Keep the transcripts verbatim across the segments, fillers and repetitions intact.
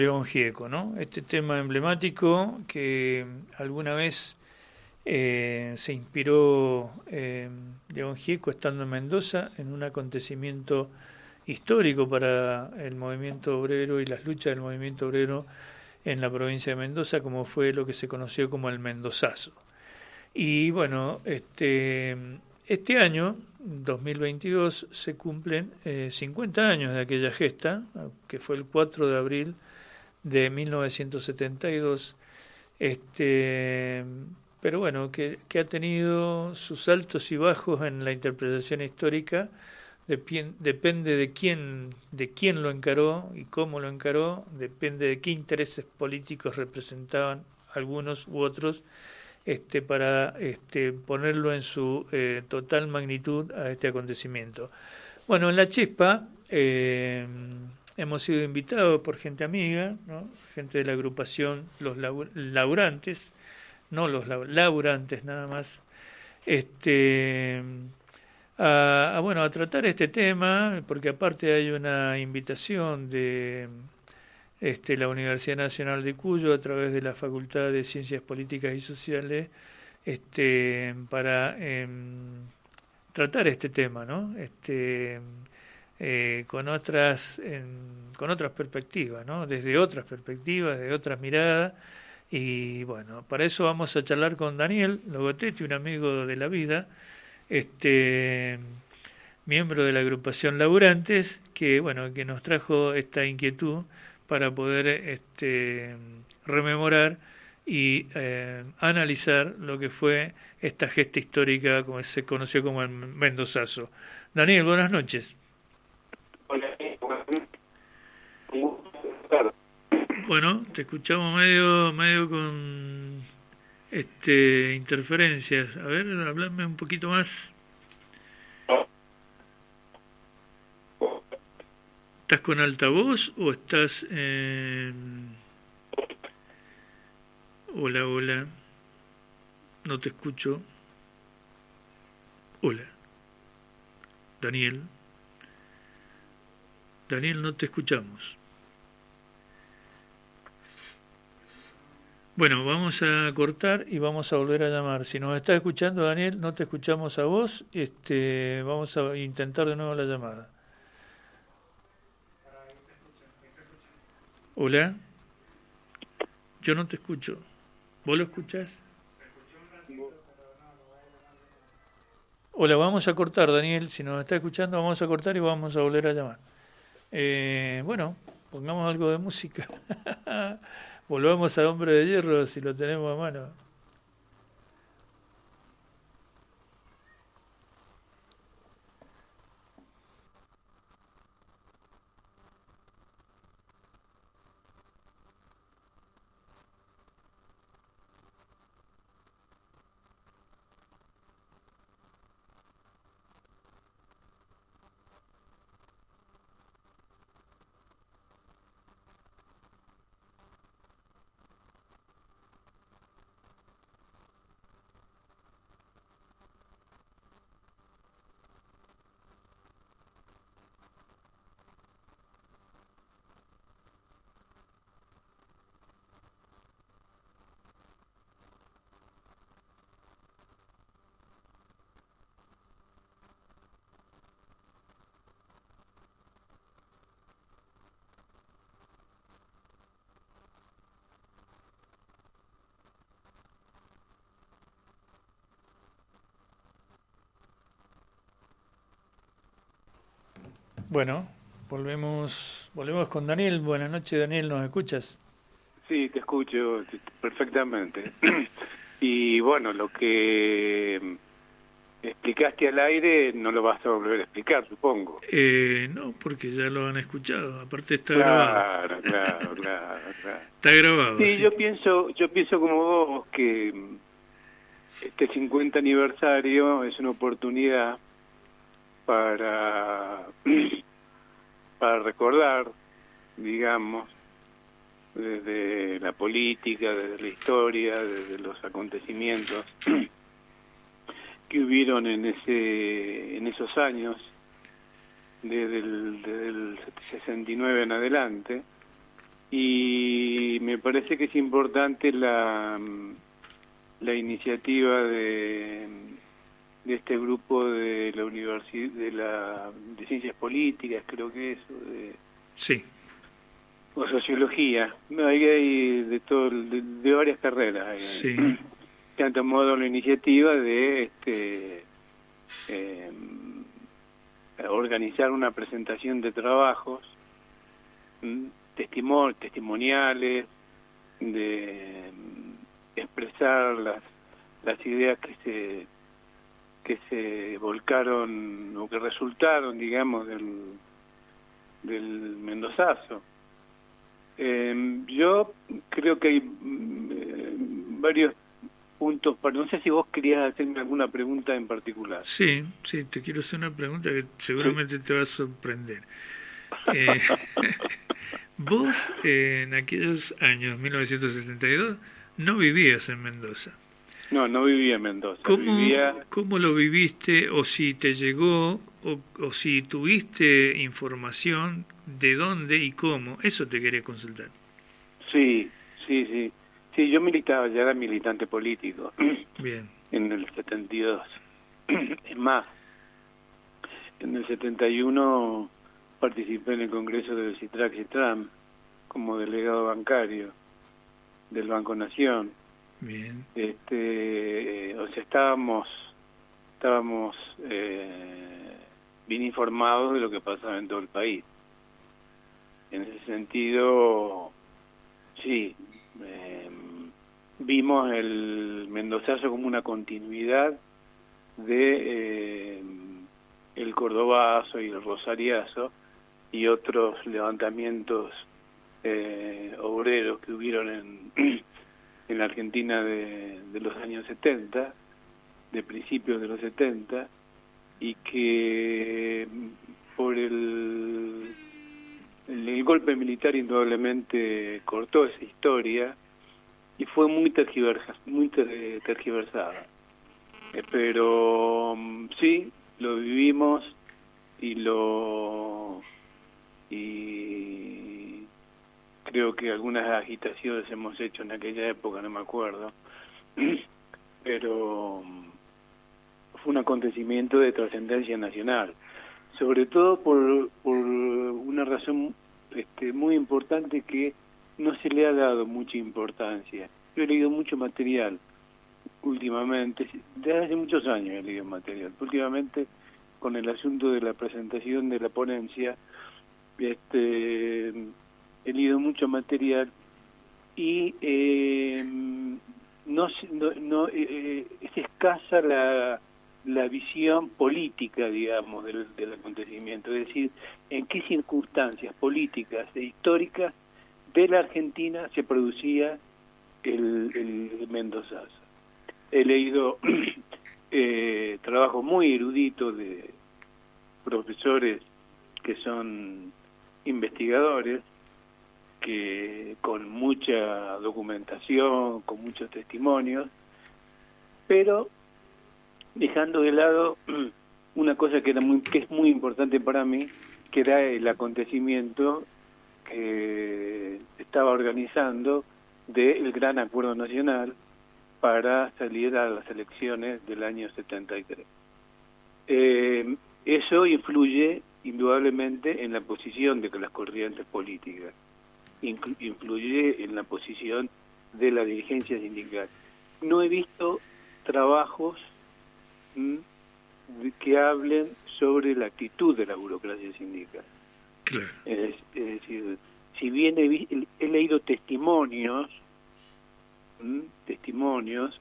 León Gieco, ¿no? Este tema emblemático que alguna vez eh, se inspiró eh, León Gieco estando en Mendoza en un acontecimiento histórico para el movimiento obrero y las luchas del movimiento obrero en la provincia de Mendoza, como fue lo que se conoció como el Mendozazo. Y bueno, este, este año, dos mil veintidós, se cumplen eh, cincuenta años de aquella gesta, que fue el cuatro de abril de mil novecientos setenta y dos, este, pero bueno, que, que ha tenido sus altos y bajos en la interpretación histórica, de, depende de quién, de quién lo encaró y cómo lo encaró, depende de qué intereses políticos representaban algunos u otros, este, para este, ponerlo en su eh, total magnitud a este acontecimiento. Bueno, en La Chispa eh, hemos sido invitados por gente amiga, ¿no? Gente de la agrupación Los Laburantes, no los laburantes nada más, este, a, a, bueno, a tratar este tema, porque aparte hay una invitación de este, la Universidad Nacional de Cuyo a través de la Facultad de Ciencias Políticas y Sociales, este, para eh, tratar este tema, ¿no? Este, Eh, con otras en, con otras perspectivas, ¿no? Desde otras perspectivas, de otras miradas, y bueno, para eso vamos a charlar con Daniel Logotetti, un amigo de la vida, este miembro de la agrupación Laburantes, que bueno, que nos trajo esta inquietud para poder este rememorar y eh, analizar lo que fue esta gesta histórica, como se conoció como el Mendozazo. Daniel, buenas noches. Bueno, te escuchamos medio medio con este interferencias. A ver, hablame un poquito más. ¿Estás con altavoz o estás en... Hola, hola. No te escucho. Hola. Daniel. Daniel, no te escuchamos. Bueno, vamos a cortar y vamos a volver a llamar. Si nos está escuchando, Daniel, no te escuchamos a vos, este, vamos a intentar de nuevo la llamada. Hola. Yo no te escucho. ¿Vos lo escuchás? Hola, vamos a cortar, Daniel. Si nos está escuchando, vamos a cortar y vamos a volver a llamar. Eh, bueno, pongamos algo de música. Volvamos a Hombre de Hierro si lo tenemos a mano. Bueno, volvemos volvemos con Daniel. Buenas noches, Daniel, ¿nos escuchas? Sí, te escucho perfectamente. Y bueno, lo que explicaste al aire no lo vas a volver a explicar, supongo. Eh, no, porque ya lo han escuchado. Aparte está claro, grabado. Claro, claro, claro. Está grabado. Sí, sí, yo pienso, yo pienso como vos que este cincuenta aniversario es una oportunidad para para recordar, digamos, desde la política, desde la historia, desde los acontecimientos que hubieron en ese en esos años, desde el, desde el sesenta y nueve en adelante, y me parece que es importante la, la iniciativa de, de este grupo de la universidad de la de ciencias políticas, creo que es, o de, sí, o sociología, no, hay, hay de todo, de, de varias carreras hay, sí. que han tomado la iniciativa de este eh, organizar una presentación de trabajos testimon testimoniales, de expresar las las ideas que se que se volcaron o que resultaron, digamos, del del mendozazo. Eh, yo creo que hay eh, varios puntos, para, no sé si vos querías hacerme alguna pregunta en particular. Sí, sí, te quiero hacer una pregunta que seguramente sí te va a sorprender. Eh, vos, eh, en aquellos años, mil novecientos setenta y dos, no vivías en Mendoza. No, no vivía en Mendoza. ¿Cómo, vivía... ¿Cómo lo viviste, o si te llegó, o, o si tuviste información de dónde y cómo? Eso te quería consultar. Sí, sí, sí. Sí, yo militaba, ya era militante político. Bien. En el setenta y dos. Es más, en el setenta y uno participé en el Congreso del Citrac-Citram como delegado bancario del Banco Nación. Bien. Este, eh, o sea, estábamos, estábamos eh, bien informados de lo que pasaba en todo el país. En ese sentido, sí, eh, vimos el mendozazo como una continuidad de eh, el cordobazo y el rosariazo y otros levantamientos eh, obreros que hubieron en, en la Argentina de, de los años setenta, de principios de los setenta, y que por el, el, el golpe militar indudablemente cortó esa historia y fue muy tergiversa, muy ter, tergiversada. Eh, pero sí, lo vivimos y lo y creo que algunas agitaciones hemos hecho en aquella época, no me acuerdo, pero fue un acontecimiento de trascendencia nacional, sobre todo por, por una razón este, muy importante que no se le ha dado mucha importancia. Yo he leído mucho material últimamente, desde hace muchos años he leído material, últimamente con el asunto de la presentación de la ponencia, este, he leído mucho material y eh, no, no, no eh, es escasa la, la visión política, digamos, del, del acontecimiento, es decir, en qué circunstancias políticas e históricas de la Argentina se producía el, el mendozazo. He leído eh, trabajos muy eruditos de profesores que son investigadores, que con mucha documentación, con muchos testimonios, pero dejando de lado una cosa que era muy, que es muy importante para mí, que era el acontecimiento que estaba organizando del Gran Acuerdo Nacional para salir a las elecciones del año setenta y tres. Eh, eso influye indudablemente en la posición de las corrientes políticas, Inclu influye en la posición de la dirigencia sindical. No he visto trabajos ¿m? que hablen sobre la actitud de la burocracia sindical. Claro. Es, es decir, si bien he, he leído testimonios, ¿m? testimonios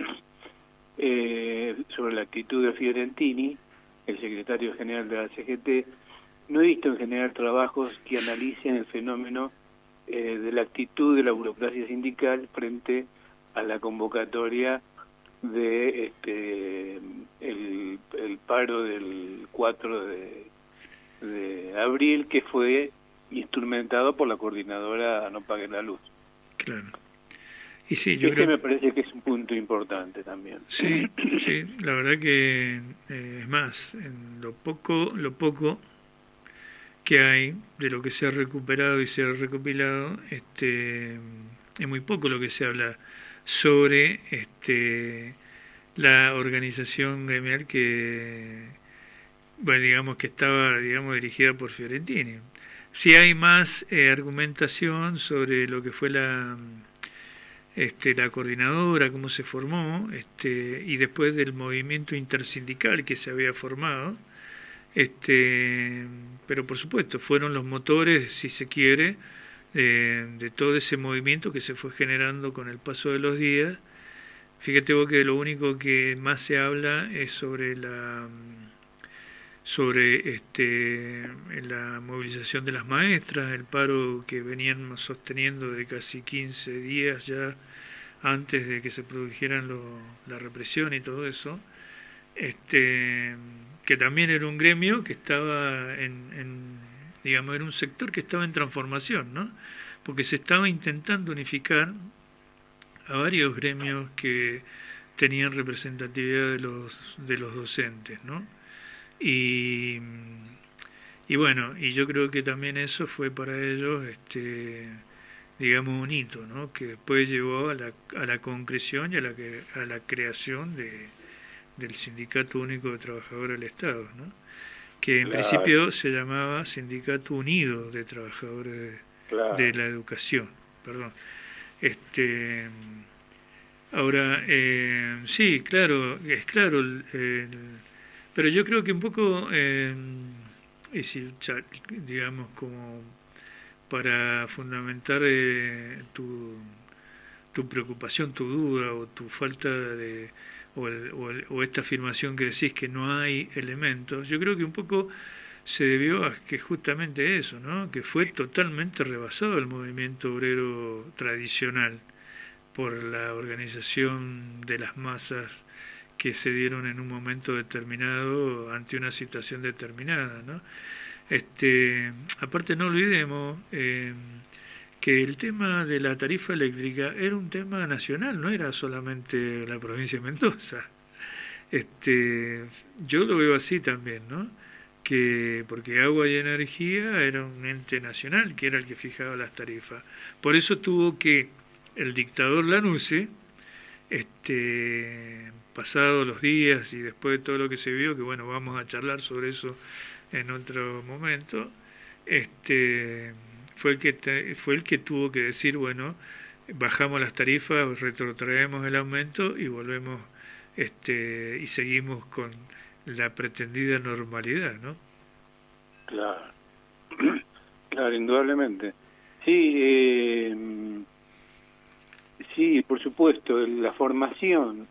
eh, sobre la actitud de Fiorentini, el secretario general de la C G T, no he visto en general trabajos que analicen el fenómeno eh, de la actitud de la burocracia sindical frente a la convocatoria de este el, el paro del cuatro de, de abril, que fue instrumentado por la coordinadora No Paguen la Luz. Claro. Y sí, yo este creo... me parece que es un punto importante también. Sí, sí, la verdad que eh, es más, en lo poco, lo poco que hay, de lo que se ha recuperado y se ha recopilado, este, es muy poco lo que se habla sobre este, la organización gremial que, bueno, digamos que estaba, digamos, dirigida por Fiorentini. Sí hay más eh, argumentación sobre lo que fue la este, la coordinadora, cómo se formó, este, y después del movimiento intersindical que se había formado, este, pero por supuesto fueron los motores, si se quiere, de, de todo ese movimiento que se fue generando con el paso de los días. Fíjate vos que lo único que más se habla es sobre la sobre este la movilización de las maestras, el paro que venían sosteniendo de casi quince días ya antes de que se produjeran lo, la represión y todo eso, este que también era un gremio que estaba en, en digamos era un sector que estaba en transformación, ¿no? Porque se estaba intentando unificar a varios gremios que tenían representatividad de los de los docentes, ¿no? Y, y bueno, y yo creo que también eso fue para ellos, este, digamos, un hito, ¿no? Que después llevó a la, a la concreción y a la, a la creación de, del Sindicato Único de Trabajadores del Estado, ¿no? Que en claro. principio se llamaba Sindicato Unido de Trabajadores de, claro. de la Educación, perdón. Este, ahora, eh, sí, claro, es claro el, el pero yo creo que un poco, eh, es, digamos, como para fundamentar eh, tu, tu preocupación, tu duda o tu falta de, o, el, o, el, o esta afirmación que decís que no hay elementos, yo creo que un poco se debió a que justamente eso, ¿no? Que fue totalmente rebasado el movimiento obrero tradicional por la organización de las masas que se dieron en un momento determinado ante una situación determinada, ¿no? Este, aparte no olvidemos eh, que el tema de la tarifa eléctrica era un tema nacional, no era solamente la provincia de Mendoza. Este, yo lo veo así también, ¿no? Que porque Agua y Energía era un ente nacional que era el que fijaba las tarifas. Por eso tuvo que el dictador Lanusse, este pasados los días y después de todo lo que se vio, que bueno, vamos a charlar sobre eso en otro momento, este fue el que te, fue el que tuvo que decir, bueno, bajamos las tarifas, retrotraemos el aumento y volvemos este y seguimos con la pretendida normalidad, ¿no? Claro, claro, indudablemente. Sí, eh, sí, por supuesto, la formación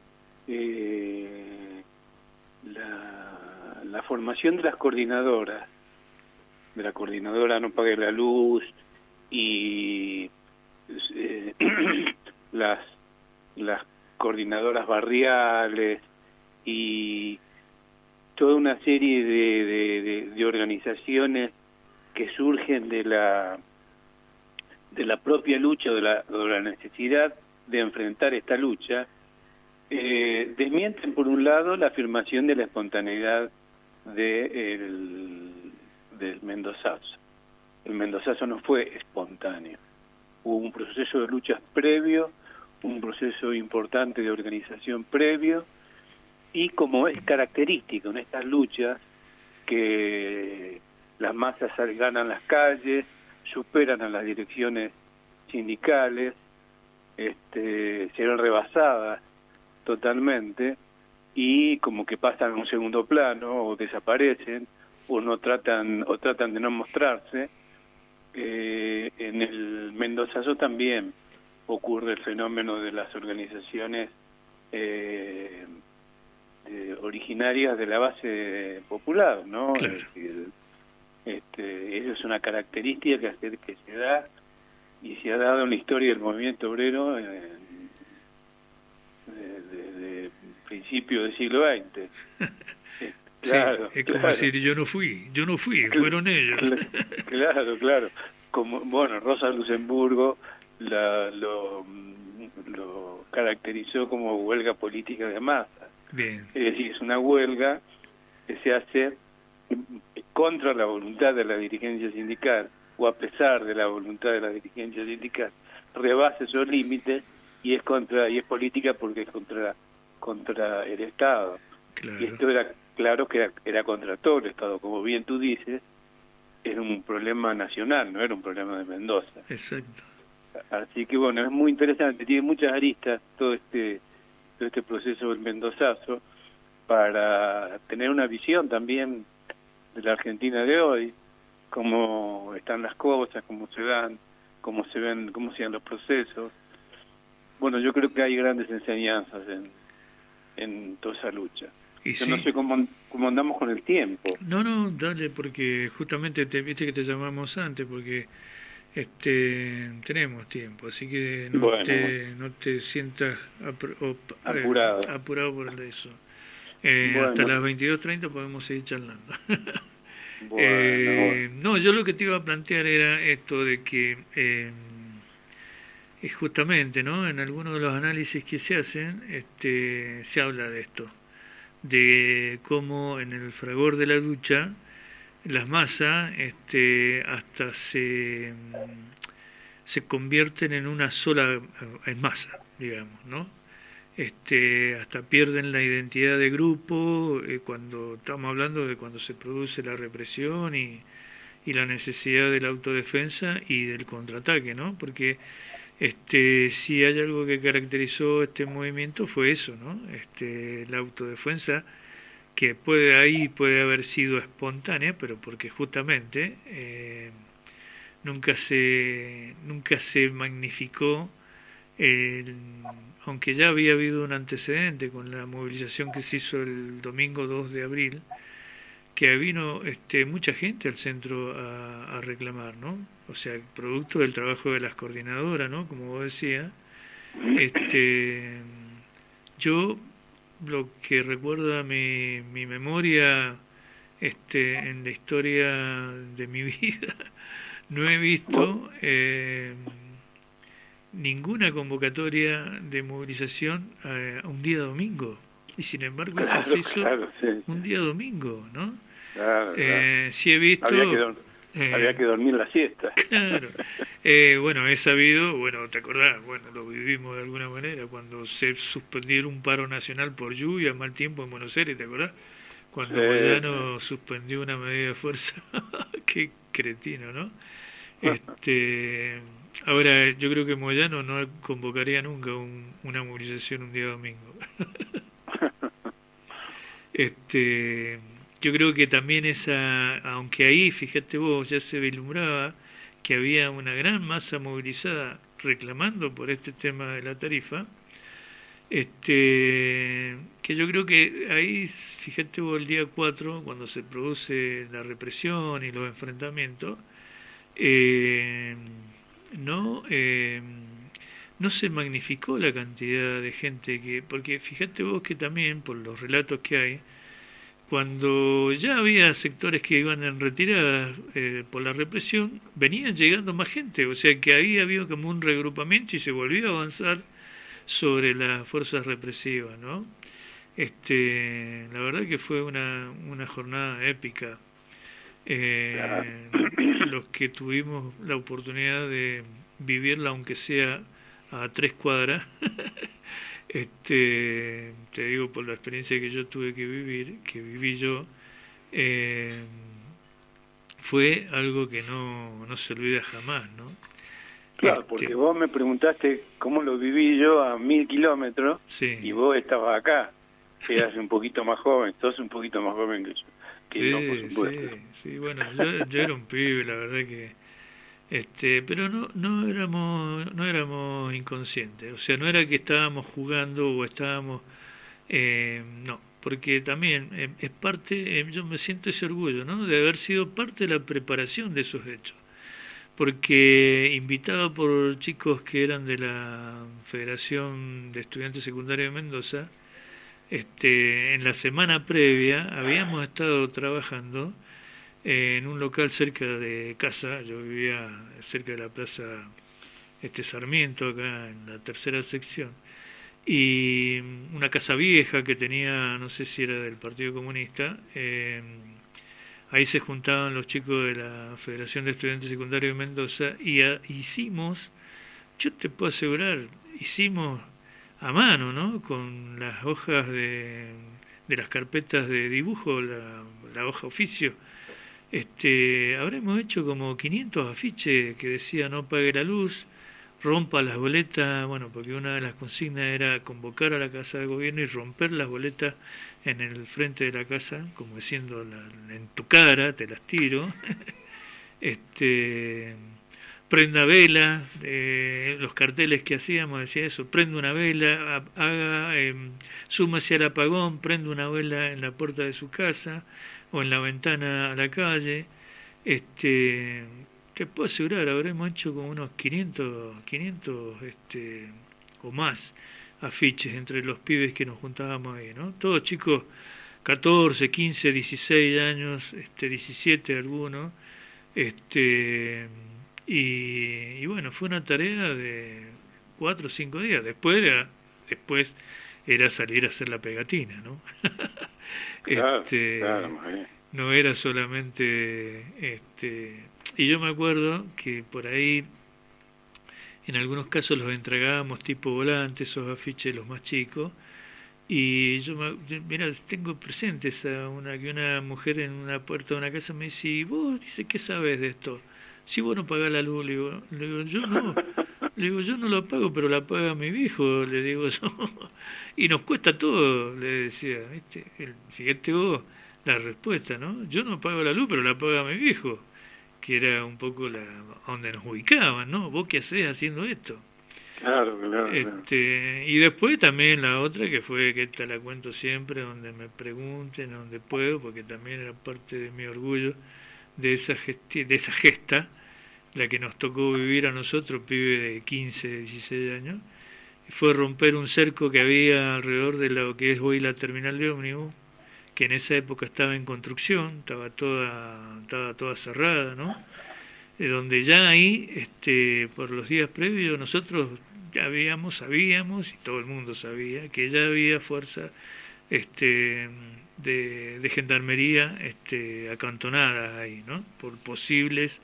Eh, la, la formación de las coordinadoras, de la coordinadora No Pague la Luz y eh, las las coordinadoras barriales y toda una serie de, de, de, de organizaciones que surgen de la de la propia lucha, de la, de la necesidad de enfrentar esta lucha. Eh, desmienten por un lado la afirmación de la espontaneidad de el, del mendozazo. El mendozazo no fue espontáneo. Hubo un proceso de luchas previo, un proceso importante de organización previo, y como es característico en estas luchas, que las masas ganan las calles, superan a las direcciones sindicales, este, se ven rebasadas totalmente y como que pasan a un segundo plano o desaparecen o no tratan o tratan de no mostrarse. Eh, en el mendozazo también ocurre el fenómeno de las organizaciones eh, de, originarias de la base popular, ¿no? Claro. Es decir, este, eso es una característica que se, que se da y se ha dado en la historia del movimiento obrero en, de, de, de principio del siglo veinte. Claro, sí, es como claro. decir, yo no fui, yo no fui, fueron ellos. Claro, claro. Como, bueno, Rosa Luxemburgo la, lo, lo caracterizó como huelga política de masa. Bien. Es decir, es una huelga que se hace contra la voluntad de la dirigencia sindical, o a pesar de la voluntad de la dirigencia sindical, rebasa esos límites y es contra y es política porque es contra contra el Estado. Claro. Y esto era claro que era, era contra todo el Estado, como bien tú dices, era un problema nacional, no era un problema de Mendoza. Exacto. Así que bueno, es muy interesante, tiene muchas aristas todo este todo este proceso del mendozazo, para tener una visión también de la Argentina de hoy, cómo están las cosas, cómo se dan, cómo se ven, cómo se dan los procesos. Bueno, yo creo que hay grandes enseñanzas en, en toda esa lucha. Y yo sí. no sé cómo, cómo andamos con el tiempo. No, no, dale, porque justamente te viste que te llamamos antes, porque este tenemos tiempo, así que no bueno, te no te sientas apur, o, apurado. Eh, apurado por eso. Eh, bueno. Hasta las veintidós treinta podemos seguir charlando. bueno, eh, bueno. No, yo lo que te iba a plantear era esto de que eh, es justamente, ¿no? En algunos de los análisis que se hacen, este, se habla de esto, de cómo en el fragor de la lucha las masas este, hasta se, se convierten en una sola en masa, digamos, ¿no? Este, hasta pierden la identidad de grupo eh, cuando estamos hablando de cuando se produce la represión y, y la necesidad de la autodefensa y del contraataque, ¿no? Porque este, si hay algo que caracterizó este movimiento fue eso, ¿no? Este, la autodefensa, que puede ahí puede haber sido espontánea, pero porque justamente eh, nunca se nunca se magnificó, el, aunque ya había habido un antecedente con la movilización que se hizo el domingo dos de abril, que vino este, mucha gente al centro a, a reclamar, ¿no? O sea, producto del trabajo de las coordinadoras, ¿no? Como vos decías, este, yo lo que recuerda mi, mi memoria este, en la historia de mi vida, no he visto eh, ninguna convocatoria de movilización a, a un día domingo, y sin embargo claro, eso se hizo claro, sí, sí. un día domingo, ¿no? Claro, eh, sí he visto... Había que, do- eh, había que dormir la siesta. Claro. Eh, bueno, he sabido, bueno, te acordás, bueno, lo vivimos de alguna manera, cuando se suspendieron un paro nacional por lluvia, mal tiempo en Buenos Aires, ¿te acordás? Cuando sí, Moyano sí. suspendió una medida de fuerza. Qué cretino, ¿no? Este, ahora, yo creo que Moyano no convocaría nunca un, una movilización un día domingo. este, yo creo que también esa, aunque ahí, fíjate vos, ya se vislumbraba que había una gran masa movilizada reclamando por este tema de la tarifa, este, que yo creo que ahí, fíjate vos, el día cuatro, cuando se produce la represión y los enfrentamientos, eh, no eh, no se magnificó la cantidad de gente que, porque fíjate vos que también, por los relatos que hay, cuando ya había sectores que iban en retirada eh, por la represión, venían llegando más gente, o sea que ahí había como un regrupamiento y se volvió a avanzar sobre las fuerzas represivas, ¿no? Este, la verdad que fue una, una jornada épica. Eh, los que tuvimos la oportunidad de vivirla, aunque sea a tres cuadras, este, te digo por la experiencia que yo tuve que vivir, que viví yo, eh, fue algo que no, no se olvida jamás, ¿no? Claro, este, porque vos me preguntaste cómo lo viví yo a mil kilómetros, sí. Y vos estabas acá, eras un poquito más joven, sos un poquito más joven que yo. Que sí, yo, por supuesto. sí, sí, bueno, yo, yo era un pibe, la verdad que, este, pero no, no éramos, no éramos inconscientes, o sea, no era que estábamos jugando o estábamos, eh, no, porque también eh, es parte, eh, yo me siento ese orgullo, ¿no? De haber sido parte de la preparación de esos hechos, porque invitado por chicos que eran de la Federación de Estudiantes Secundarios de Mendoza, este, en la semana previa habíamos estado trabajando en un local cerca de casa. Yo vivía cerca de la plaza este Sarmiento, acá en la tercera sección, y una casa vieja que tenía, no sé si era del Partido Comunista, eh, ahí se juntaban los chicos de la Federación de Estudiantes Secundarios de Mendoza y a, hicimos, yo te puedo asegurar, hicimos a mano, ¿no? Con las hojas de, de las carpetas de dibujo, la, la hoja oficio, este, habremos hecho como quinientos afiches que decía no pague la luz, rompa las boletas, bueno, porque una de las consignas era convocar a la Casa de Gobierno y romper las boletas en el frente de la casa, como diciendo, la, en tu cara, te las tiro. este prenda vela, eh, los carteles que hacíamos decía eso, prenda una vela, haga, eh, súmase al apagón, prenda una vela en la puerta de su casa o en la ventana a la calle. Este, te puedo asegurar, habremos hecho como unos quinientos, quinientos este, o más afiches entre los pibes que nos juntábamos ahí, ¿no? Todos chicos, catorce, quince, dieciséis años, este, diecisiete algunos, este, y, y bueno, fue una tarea de cuatro o cinco días. Después era, después era salir a hacer la pegatina, ¿no? Claro, este, claro, no era solamente, este, y yo me acuerdo que por ahí en algunos casos los entregábamos tipo volantes, esos afiches los más chicos, y yo, me, mira, tengo presente esa, una, que una mujer en una puerta de una casa me dice, ¿y vos? Dice, ¿qué sabes de esto? Si vos no pagás la luz, le digo, le digo, yo no, le digo, yo no lo pago, pero la paga mi viejo, le digo yo, y nos cuesta todo, le decía, ¿viste? El, fíjate vos la respuesta, ¿no? Yo no pago la luz, pero la paga mi viejo, que era un poco la donde nos ubicaban, ¿no? ¿Vos qué hacés haciendo esto? Claro, claro. Este, y después también la otra, que fue, que esta la cuento siempre, donde me pregunten, donde puedo, porque también era parte de mi orgullo, de esa, gesti de esa gesta, la que nos tocó vivir a nosotros, pibes de quince, dieciséis años, fue romper un cerco que había alrededor de lo que es hoy la terminal de ómnibus, que en esa época estaba en construcción, estaba toda, estaba toda cerrada, ¿no? De donde ya ahí, este, por los días previos, nosotros ya habíamos, sabíamos, y todo el mundo sabía, que ya había fuerza este, de, de gendarmería este, acantonadas ahí, ¿no? Por posibles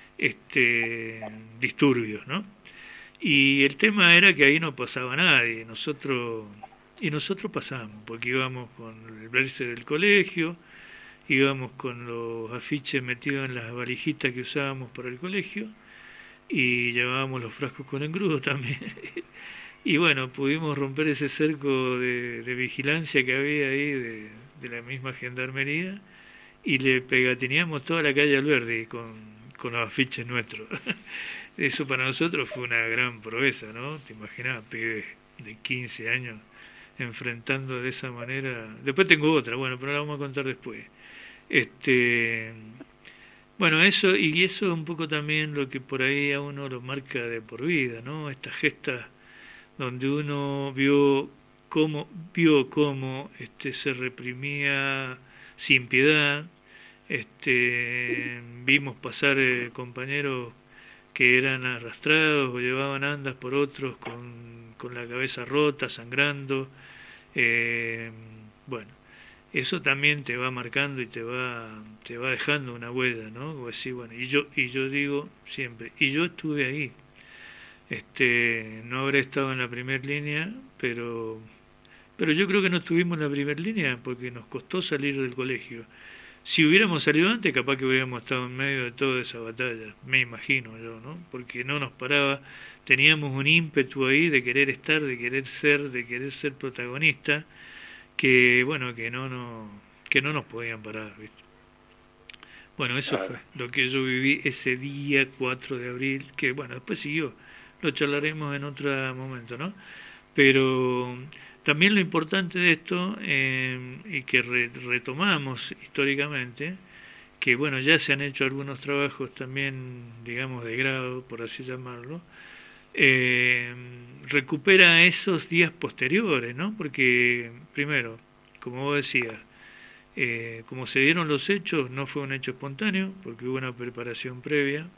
este, disturbios, ¿no? Y el tema era que ahí no pasaba nadie, nosotros, y nosotros pasamos, porque íbamos con el blazer del colegio, íbamos con los afiches metidos en las valijitas que usábamos para el colegio y llevábamos los frascos con engrudo también. Y bueno, pudimos romper ese cerco de, de vigilancia que había ahí de, de la misma gendarmería y le pegatineamos toda la calle Alberdi con, con los afiches nuestros. Eso para nosotros fue una gran proeza, ¿no? Te imaginás, pibes de quince años enfrentando de esa manera. Después tengo otra, bueno, pero la vamos a contar después. Este, bueno, eso, y eso es un poco también lo que por ahí a uno lo marca de por vida, ¿no? Estas gestas donde uno vio cómo, vio cómo este, se reprimía sin piedad, este, vimos pasar eh, compañeros que eran arrastrados o llevaban andas por otros con, con la cabeza rota, sangrando, eh, bueno. Eso también te va marcando y te va te va dejando una huella, ¿no? O decir, bueno, y yo y yo digo siempre, y yo estuve ahí. Este, no habré estado en la primera línea, pero pero yo creo que no estuvimos en la primera línea porque nos costó salir del colegio. Si hubiéramos salido antes, capaz que hubiéramos estado en medio de toda esa batalla, me imagino yo, ¿no? Porque no nos paraba, teníamos un ímpetu ahí de querer estar, de querer ser, de querer ser protagonista, que bueno, que no, no que no nos podían parar, ¿viste? Bueno, eso claro. Fue lo que yo viví ese día cuatro de abril, que bueno, después siguió, lo charlaremos en otro momento, ¿no? Pero también lo importante de esto, eh, y que re, retomamos históricamente, que bueno, ya se han hecho algunos trabajos también, digamos, de grado, por así llamarlo, eh, recupera esos días posteriores, ¿no? Porque, primero, como vos decías, eh, como se dieron los hechos, no fue un hecho espontáneo, porque hubo una preparación previa,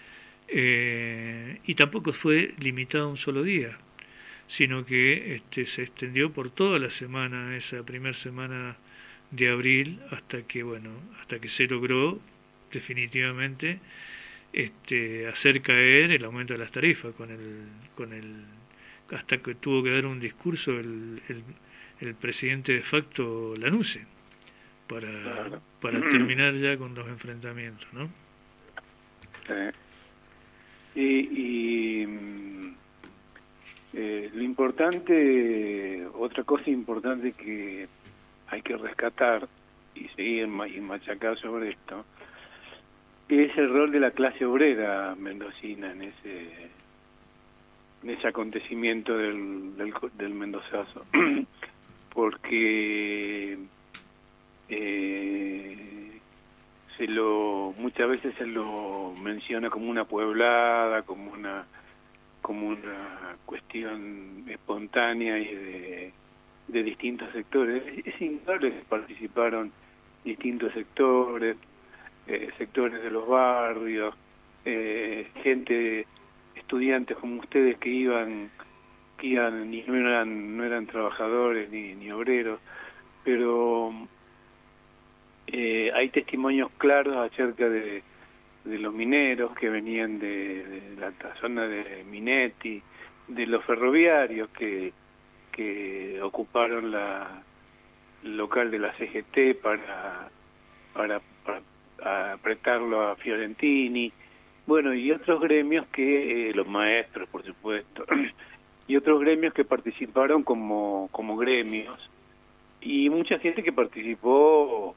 eh, y tampoco fue limitado a un solo día, sino que este, se extendió por toda la semana, esa primera semana de abril hasta que, bueno, hasta que se logró definitivamente este, hacer caer el aumento de las tarifas con el, con el, hasta que tuvo que dar un discurso el, el, el presidente de facto Lanuse para, claro. para terminar ya con los enfrentamientos, ¿no? Sí. Y, y eh, lo importante, otra cosa importante que hay que rescatar y seguir y machacar sobre esto, es el rol de la clase obrera mendocina en ese en ese acontecimiento del, del, del mendozazo, porque eh, se lo muchas veces se lo menciona como una pueblada, como una como una cuestión espontánea y de, de distintos sectores. Es indudable que participaron distintos sectores, eh, sectores de los barrios, eh, gente, estudiantes como ustedes que iban que iban y no eran no eran trabajadores ni, ni obreros, pero eh, hay testimonios claros acerca de de los mineros que venían de, de la zona de Minetti, de los ferroviarios que que ocuparon la el local de la C G T para para, para apretarlo a Fiorentini, bueno, y otros gremios que, eh, los maestros, por supuesto, y otros gremios que participaron como como gremios, y mucha gente que participó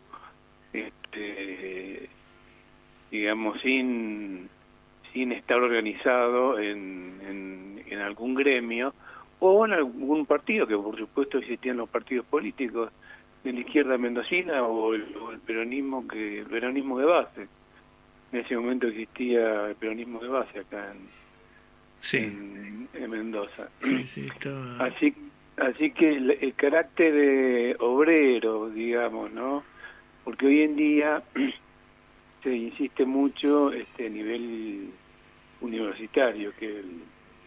este digamos, sin sin estar organizado en, en, en algún gremio o en algún partido, que por supuesto existían los partidos políticos de la izquierda mendocina o el, o el peronismo que el peronismo de base. En ese momento existía el peronismo de base acá en, sí. en, en Mendoza. Sí, sí, estaba... Así, así que el, el carácter de obrero, digamos, ¿no? Porque hoy en día se insiste mucho este a nivel universitario que el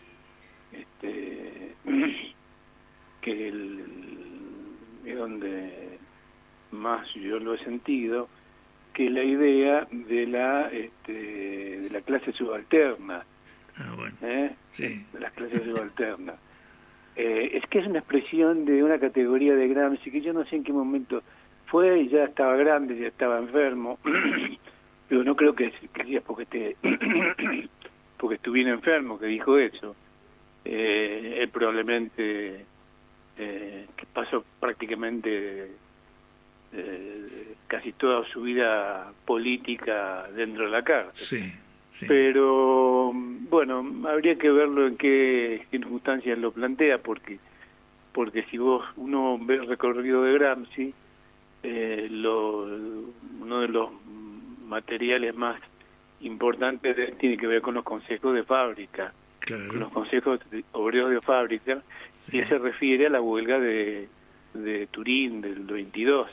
este que el es donde más yo lo he sentido, que la idea de la este de la clase subalterna, ah, bueno. ¿eh? Sí. De las clases subalternas. Eh, es que es una expresión de una categoría de Gramsci que yo no sé en qué momento fue, y ya estaba grande, ya estaba enfermo. Pero no creo que, que sea porque esté porque estuviera enfermo que dijo eso. Eh, él probablemente eh, que pasó prácticamente eh, casi toda su vida política dentro de la cárcel. Sí, sí. Pero bueno, habría que verlo en qué circunstancias lo plantea, porque porque si vos uno ve el recorrido de Gramsci, eh, lo, uno de los materiales más importantes de, tiene que ver con los consejos de fábrica, claro. Con los consejos de, obreros de fábrica, sí. Y se refiere a la huelga de, de Turín del veintidós,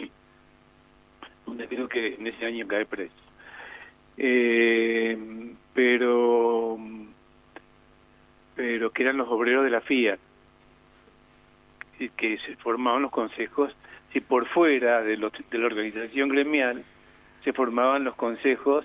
donde creo que en ese año cae preso. Eh, pero pero que eran los obreros de la Fiat, que se formaban los consejos, si por fuera de, los, de la organización gremial se formaban los consejos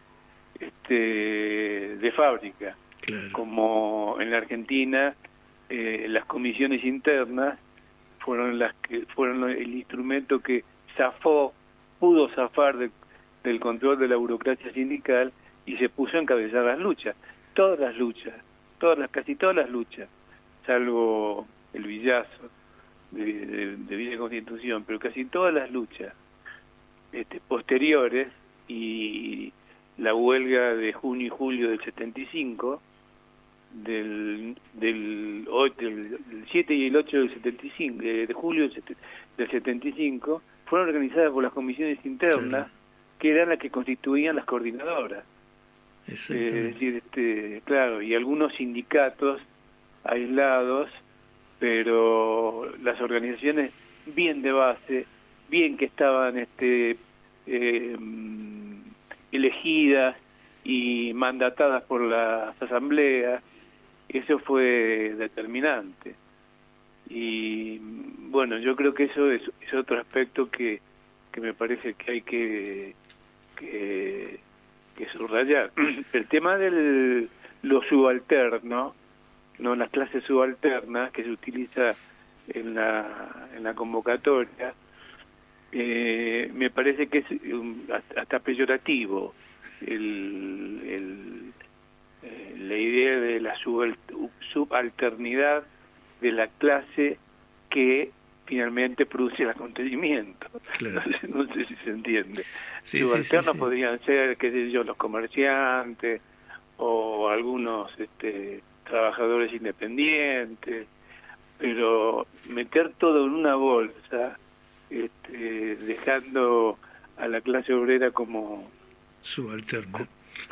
este, de fábrica, claro. Como en la Argentina eh, las comisiones internas fueron las que fueron el instrumento que zafó, pudo zafar de, del control de la burocracia sindical y se puso a encabezar las luchas, todas las luchas, todas las casi todas las luchas, salvo el Villazo de, de, de Villa Constitución, pero casi todas las luchas este, posteriores y la huelga de junio y julio del setenta y cinco, del del, del siete y el ocho del setenta y cinco, de, de julio del, del setenta y cinco, fueron organizadas por las comisiones internas, sí. Que eran las que constituían las coordinadoras. Eh, es decir, este, claro, y algunos sindicatos aislados, pero las organizaciones bien de base, bien que estaban este eh, elegidas y mandatadas por las asambleas, eso fue determinante. y bueno, yo creo que eso es, es otro aspecto que, que me parece que hay que, que, que subrayar. El tema de los subalternos, no las clases subalternas que se utiliza en la, en la convocatoria, eh, me parece que es um, hasta peyorativo el, el, eh, la idea de la subalternidad de la clase que finalmente produce el acontecimiento. Claro. No sé, no sé si se entiende. Sí, subalternos sí, sí, sí. podrían ser, qué sé yo, los comerciantes o algunos este, trabajadores independientes, pero meter todo en una bolsa, este, dejando a la clase obrera como subalterna,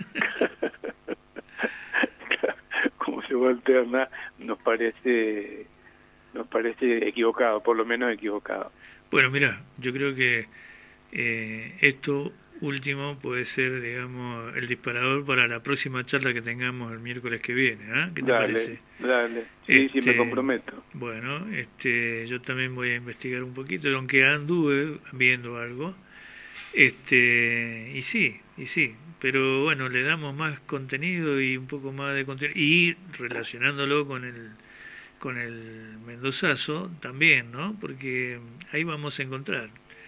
como subalterna, nos parece nos parece equivocado, por lo menos equivocado. Bueno, mira, yo creo que eh, esto último puede ser, digamos, el disparador para la próxima charla que tengamos el miércoles que viene, ¿eh? ¿Qué te dale, parece? Dale, sí, este, sí, me comprometo. Bueno, este, yo también voy a investigar un poquito, aunque anduve viendo algo, este, y sí, y sí, pero bueno, le damos más contenido y un poco más de contenido, y relacionándolo con el con el mendozazo también, ¿no? Porque ahí vamos a encontrar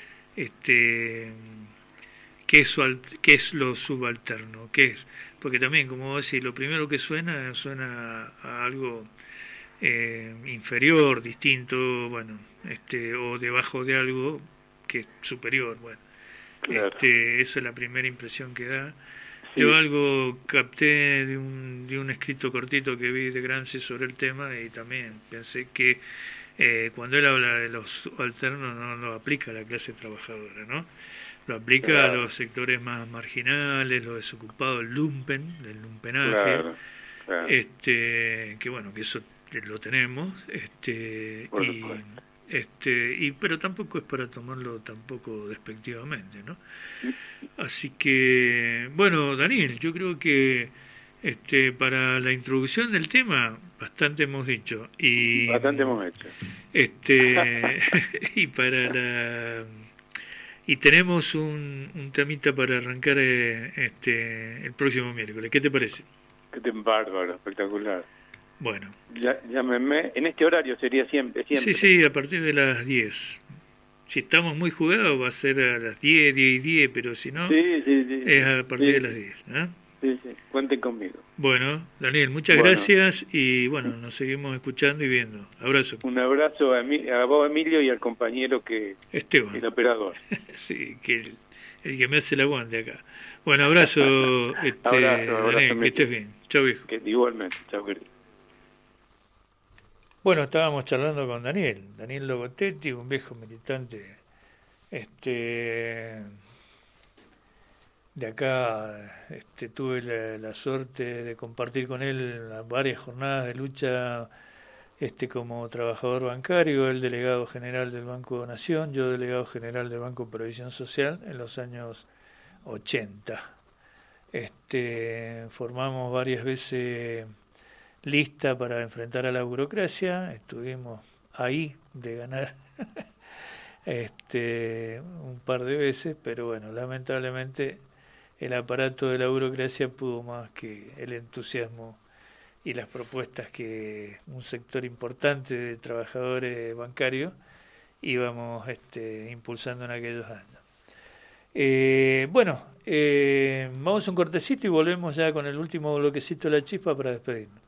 este qué es, su, qué es lo subalterno, qué es, porque también, como vos decís, lo primero que suena, suena a algo eh, inferior, distinto, bueno, este o debajo de algo que es superior, bueno. Claro. Este, eso es la primera impresión que da. Sí. Yo algo capté de un, de un escrito cortito que vi de Gramsci sobre el tema y también pensé que eh, cuando él habla de los subalternos no lo aplica a la clase trabajadora, ¿no? Lo aplica claro. a los sectores más marginales, los desocupados, el lumpen, el lumpenaje, claro. Claro. este que bueno, que eso lo tenemos, este Por y supuesto. Este, y pero tampoco es para tomarlo tampoco despectivamente, ¿no? Así que, bueno, Daniel, yo creo que este para la introducción del tema bastante hemos dicho y bastante hemos hecho. Este y para la y tenemos un, un temita para arrancar eh, este el próximo miércoles. ¿Qué te parece? Qué te bárbaro, espectacular. Bueno. Ya, llámeme. En este horario sería siempre, siempre. Sí, sí, a partir de las diez. Si estamos muy jugados va a ser a las diez, diez y diez, pero si no, sí, sí, sí. es a partir sí. de las diez. ¿eh? Sí, sí, cuenten conmigo. Bueno, Daniel, muchas bueno. gracias y bueno, nos seguimos escuchando y viendo. Abrazo. Un abrazo a, mi, a vos, Emilio, y al compañero que... Esteban. El operador. Sí, que el, el que me hace el aguante acá. Bueno, abrazo, este, abrazo, abrazo Daniel, que estés bien. Chau, viejo. Que, igualmente, chau, querido. Bueno, estábamos charlando con Daniel, Daniel Logotetti, un viejo militante este, de acá. Este, tuve la, la suerte de compartir con él varias jornadas de lucha este, como trabajador bancario, él delegado general del Banco Nación, yo delegado general del Banco Previsión Social en los años ochenta. Este, formamos varias veces lista para enfrentar a la burocracia, estuvimos ahí de ganar este un par de veces, pero bueno, lamentablemente el aparato de la burocracia pudo más que el entusiasmo y las propuestas que un sector importante de trabajadores bancarios íbamos este, impulsando en aquellos años. Eh, bueno, eh, vamos a un cortecito y volvemos ya con el último bloquecito de la chispa para despedirnos.